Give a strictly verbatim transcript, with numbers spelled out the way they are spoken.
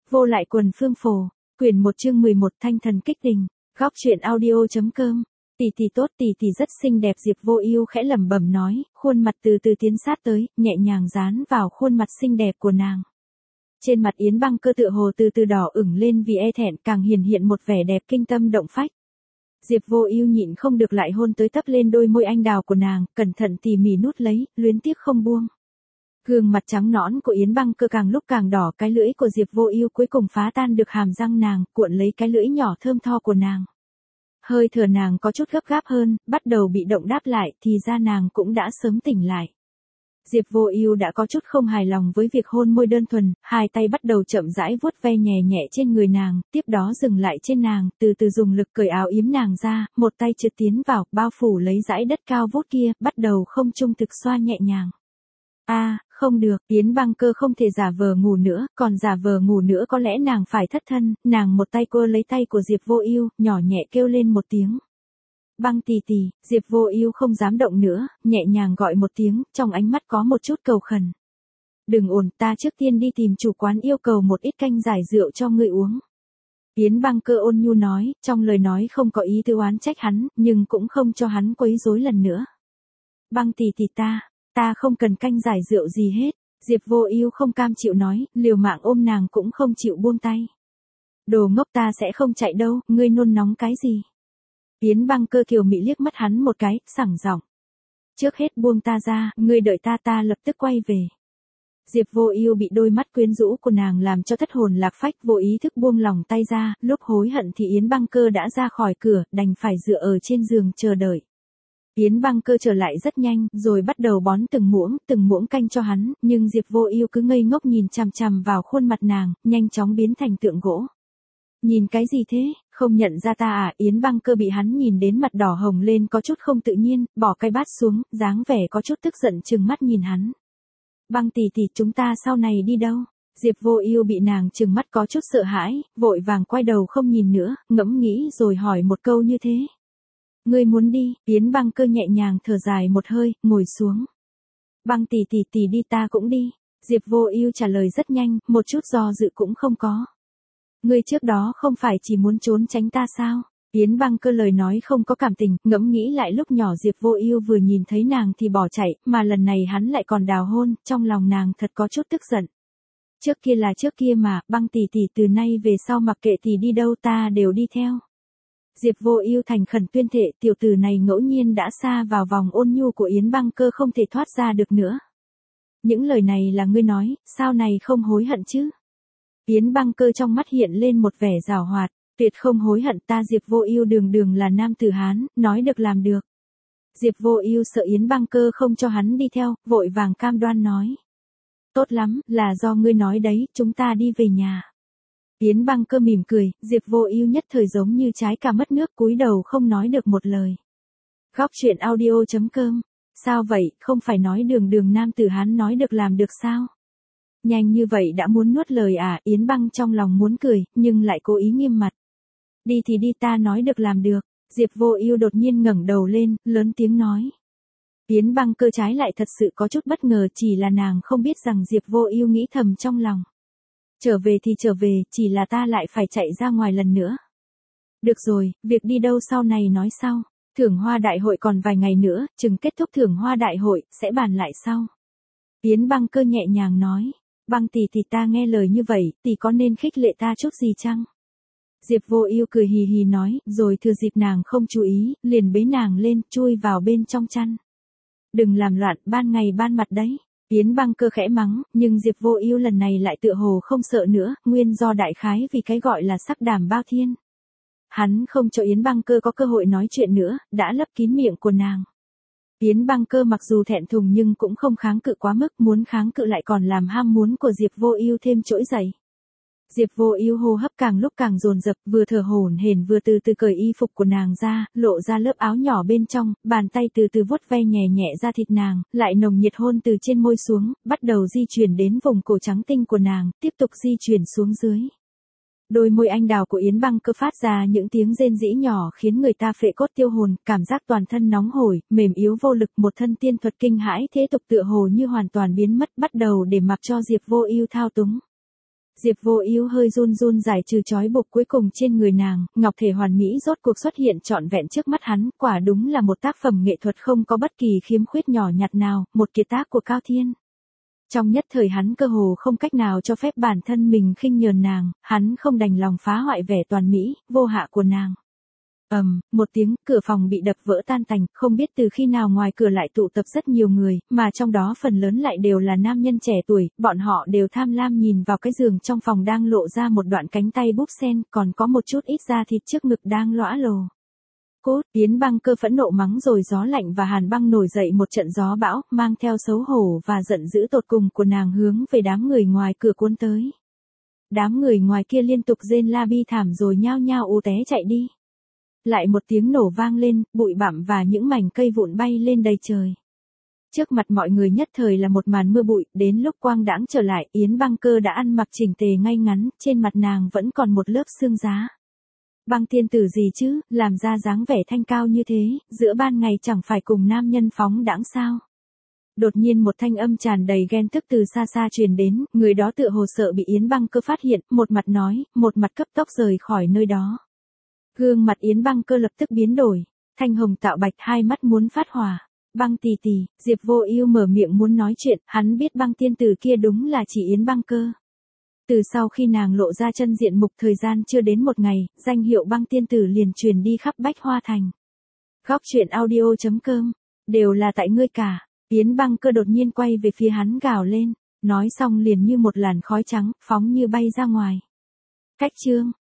Vô lại quần phương phổ, quyển một chương mười một thanh thần kích tình, góc truyện audio.com. Tỷ tỷ tốt, tỷ tỷ rất xinh đẹp. Diệp Vô Ưu khẽ lẩm bẩm nói, khuôn mặt từ từ tiến sát tới, nhẹ nhàng dán vào khuôn mặt xinh đẹp của nàng. Trên mặt Yến Băng Cơ tựa hồ từ từ đỏ ửng lên vì e thẹn, càng hiển hiện một vẻ đẹp kinh tâm động phách. Diệp Vô Ưu nhịn không được lại hôn tới tấp lên đôi môi anh đào của nàng, cẩn thận tỉ mỉ nút lấy, luyến tiếc không buông. Gương mặt trắng nõn của Yến Băng Cơ càng lúc càng đỏ, cái lưỡi của Diệp Vô Ưu cuối cùng phá tan được hàm răng nàng, cuộn lấy cái lưỡi nhỏ thơm tho của nàng. Hơi thở nàng có chút gấp gáp hơn, bắt đầu bị động đáp lại, thì ra nàng cũng đã sớm tỉnh lại. Diệp Vô Ưu đã có chút không hài lòng với việc hôn môi đơn thuần, hai tay bắt đầu chậm rãi vuốt ve nhẹ nhẹ trên người nàng, tiếp đó dừng lại trên nàng, từ từ dùng lực cởi áo yếm nàng ra, một tay trượt tiến vào, bao phủ lấy dải đất cao vút kia, bắt đầu không trung thực xoa nhẹ nhàng. A, à, không được, Yến Băng Cơ không thể giả vờ ngủ nữa, còn giả vờ ngủ nữa có lẽ nàng phải thất thân, nàng một tay quơ lấy tay của Diệp Vô Ưu, nhỏ nhẹ kêu lên một tiếng. Băng tỷ tỷ. Diệp Vô Ưu không dám động nữa, nhẹ nhàng gọi một tiếng, trong ánh mắt có một chút cầu khẩn. Đừng ồn, ta trước tiên đi tìm chủ quán yêu cầu một ít canh giải rượu cho ngươi uống. Yến Băng Cơ ôn nhu nói, trong lời nói không có ý tư oán trách hắn, nhưng cũng không cho hắn quấy rối lần nữa. Băng tỷ tỷ ta, ta không cần canh giải rượu gì hết. Diệp Vô Ưu không cam chịu nói, liều mạng ôm nàng cũng không chịu buông tay. Đồ ngốc, ta sẽ không chạy đâu, ngươi nôn nóng cái gì? Yến Băng Cơ kiều mị liếc mắt hắn một cái, sảng giọng. Trước hết buông ta ra, ngươi đợi ta, ta lập tức quay về. Diệp Vô Ưu bị đôi mắt quyến rũ của nàng làm cho thất hồn lạc phách, vô ý thức buông lỏng tay ra, lúc hối hận thì Yến Băng Cơ đã ra khỏi cửa, đành phải dựa ở trên giường chờ đợi. Yến Băng Cơ trở lại rất nhanh, rồi bắt đầu bón từng muỗng, từng muỗng canh cho hắn, nhưng Diệp Vô Ưu cứ ngây ngốc nhìn chằm chằm vào khuôn mặt nàng, nhanh chóng biến thành tượng gỗ. Nhìn cái gì thế, không nhận ra ta à? Yến Băng Cơ bị hắn nhìn đến mặt đỏ hồng lên có chút không tự nhiên, bỏ cái bát xuống, dáng vẻ có chút tức giận trừng mắt nhìn hắn. Băng tỷ tỷ, chúng ta sau này đi đâu? Diệp Vô Ưu bị nàng trừng mắt có chút sợ hãi, vội vàng quay đầu không nhìn nữa, ngẫm nghĩ rồi hỏi một câu như thế. Ngươi muốn đi? Yến Băng Cơ nhẹ nhàng thở dài một hơi, ngồi xuống. Băng tỷ tỷ tỷ đi, ta cũng đi. Diệp Vô Ưu trả lời rất nhanh, một chút do dự cũng không có. Ngươi trước đó không phải chỉ muốn trốn tránh ta sao? Yến Băng Cơ lời nói không có cảm tình, ngẫm nghĩ lại lúc nhỏ Diệp Vô Ưu vừa nhìn thấy nàng thì bỏ chạy, mà lần này hắn lại còn đào hôn, trong lòng nàng thật có chút tức giận. Trước kia là trước kia mà, Băng tỷ tỷ, từ nay về sau mặc kệ tỷ đi đâu ta đều đi theo. Diệp Vô Ưu thành khẩn tuyên thệ, tiểu tử này ngẫu nhiên đã sa vào vòng ôn nhu của Yến Băng Cơ không thể thoát ra được nữa. Những lời này là ngươi nói, sao này không hối hận chứ? Yến Băng Cơ trong mắt hiện lên một vẻ giảo hoạt, tuyệt không hối hận, ta Diệp Vô Ưu đường đường là nam tử Hán, nói được làm được. Diệp Vô Ưu sợ Yến Băng Cơ không cho hắn đi theo, vội vàng cam đoan nói. Tốt lắm, là do ngươi nói đấy, chúng ta đi về nhà. Yến Băng Cơ mỉm cười, Diệp Vô Ưu nhất thời giống như trái cà mất nước, cúi đầu không nói được một lời. Góc truyện audio.com. Sao vậy, không phải nói đường đường nam tử Hán nói được làm được sao? Nhanh như vậy đã muốn nuốt lời à? Yến Băng trong lòng muốn cười, nhưng lại cố ý nghiêm mặt. Đi thì đi, ta nói được làm được. Diệp Vô Ưu đột nhiên ngẩng đầu lên, lớn tiếng nói. Yến Băng Cơ trái lại thật sự có chút bất ngờ, chỉ là nàng không biết rằng Diệp Vô Ưu nghĩ thầm trong lòng. Trở về thì trở về, chỉ là ta lại phải chạy ra ngoài lần nữa. Được rồi, việc đi đâu sau này nói sau. Thưởng hoa đại hội còn vài ngày nữa, chừng kết thúc thưởng hoa đại hội, sẽ bàn lại sau. Yến Băng Cơ nhẹ nhàng nói. Băng tỷ tỷ, ta nghe lời như vậy, tỷ có nên khích lệ ta chút gì chăng? Diệp Vô Ưu cười hì hì nói, rồi thừa dịp nàng không chú ý, liền bế nàng lên, chui vào bên trong chăn. Đừng làm loạn, ban ngày ban mặt đấy. Yến Băng Cơ khẽ mắng, nhưng Diệp Vô Ưu lần này lại tựa hồ không sợ nữa, nguyên do đại khái vì cái gọi là sắc đảm bao thiên. Hắn không cho Yến Băng Cơ có cơ hội nói chuyện nữa, đã lấp kín miệng của nàng. Yến Băng Cơ mặc dù thẹn thùng nhưng cũng không kháng cự quá mức, muốn kháng cự lại còn làm ham muốn của Diệp Vô Ưu thêm trỗi dậy. Diệp Vô Ưu hô hấp càng lúc càng dồn dập, vừa thở hổn hển vừa từ từ cởi y phục của nàng ra, lộ ra lớp áo nhỏ bên trong, bàn tay từ từ vuốt ve nhẹ nhẹ da thịt nàng, lại nồng nhiệt hôn từ trên môi xuống, bắt đầu di chuyển đến vùng cổ trắng tinh của nàng, tiếp tục di chuyển xuống dưới. Đôi môi anh đào của Yến Băng Cơ phát ra những tiếng rên rỉ nhỏ khiến người ta phệ cốt tiêu hồn, cảm giác toàn thân nóng hổi, mềm yếu vô lực, một thân tiên thuật kinh hãi thế tục tựa hồ như hoàn toàn biến mất, bắt đầu để mặc cho Diệp Vô Ưu thao túng. Diệp Vô Ưu hơi run run giải trừ trói buộc cuối cùng trên người nàng, ngọc thể hoàn mỹ rốt cuộc xuất hiện trọn vẹn trước mắt hắn, quả đúng là một tác phẩm nghệ thuật không có bất kỳ khiếm khuyết nhỏ nhặt nào, một kiệt tác của Cao Thiên. Trong nhất thời hắn cơ hồ không cách nào cho phép bản thân mình khinh nhờn nàng, hắn không đành lòng phá hoại vẻ toàn mỹ, vô hạ của nàng. Ầm, um, một tiếng, cửa phòng bị đập vỡ tan tành, không biết từ khi nào ngoài cửa lại tụ tập rất nhiều người, mà trong đó phần lớn lại đều là nam nhân trẻ tuổi, bọn họ đều tham lam nhìn vào cái giường trong phòng đang lộ ra một đoạn cánh tay búp sen, còn có một chút ít da thịt trước ngực đang lõa lồ. Cốt, Yến Băng Cơ phẫn nộ mắng rồi gió lạnh và hàn băng nổi dậy một trận gió bão, mang theo xấu hổ và giận dữ tột cùng của nàng hướng về đám người ngoài cửa cuốn tới. Đám người ngoài kia liên tục rên la bi thảm rồi nhao nhao ù té chạy đi. Lại một tiếng nổ vang lên, bụi bặm và những mảnh cây vụn bay lên đầy trời. Trước mặt mọi người nhất thời là một màn mưa bụi, đến lúc quang đãng trở lại, Yến Băng Cơ đã ăn mặc chỉnh tề ngay ngắn, trên mặt nàng vẫn còn một lớp sương giá. Băng tiên tử gì chứ, làm ra dáng vẻ thanh cao như thế, giữa ban ngày chẳng phải cùng nam nhân phóng đãng sao? Đột nhiên một thanh âm tràn đầy ghen tức từ xa xa truyền đến, người đó tựa hồ sợ bị Yến Băng Cơ phát hiện, một mặt nói, một mặt cấp tốc rời khỏi nơi đó. Gương mặt Yến Băng Cơ lập tức biến đổi, thanh hồng tạo bạch, hai mắt muốn phát hỏa. Băng tỷ tỷ, Diệp Vô Ưu mở miệng muốn nói chuyện, hắn biết băng tiên tử kia đúng là chỉ Yến Băng Cơ. Từ sau khi nàng lộ ra chân diện mục thời gian chưa đến một ngày, danh hiệu băng tiên tử liền truyền đi khắp Bách Hoa Thành. Góc truyện audio chấm com, đều là tại ngươi cả. Yến Băng Cơ đột nhiên quay về phía hắn gào lên, nói xong liền như một làn khói trắng, phóng như bay ra ngoài. Cách chương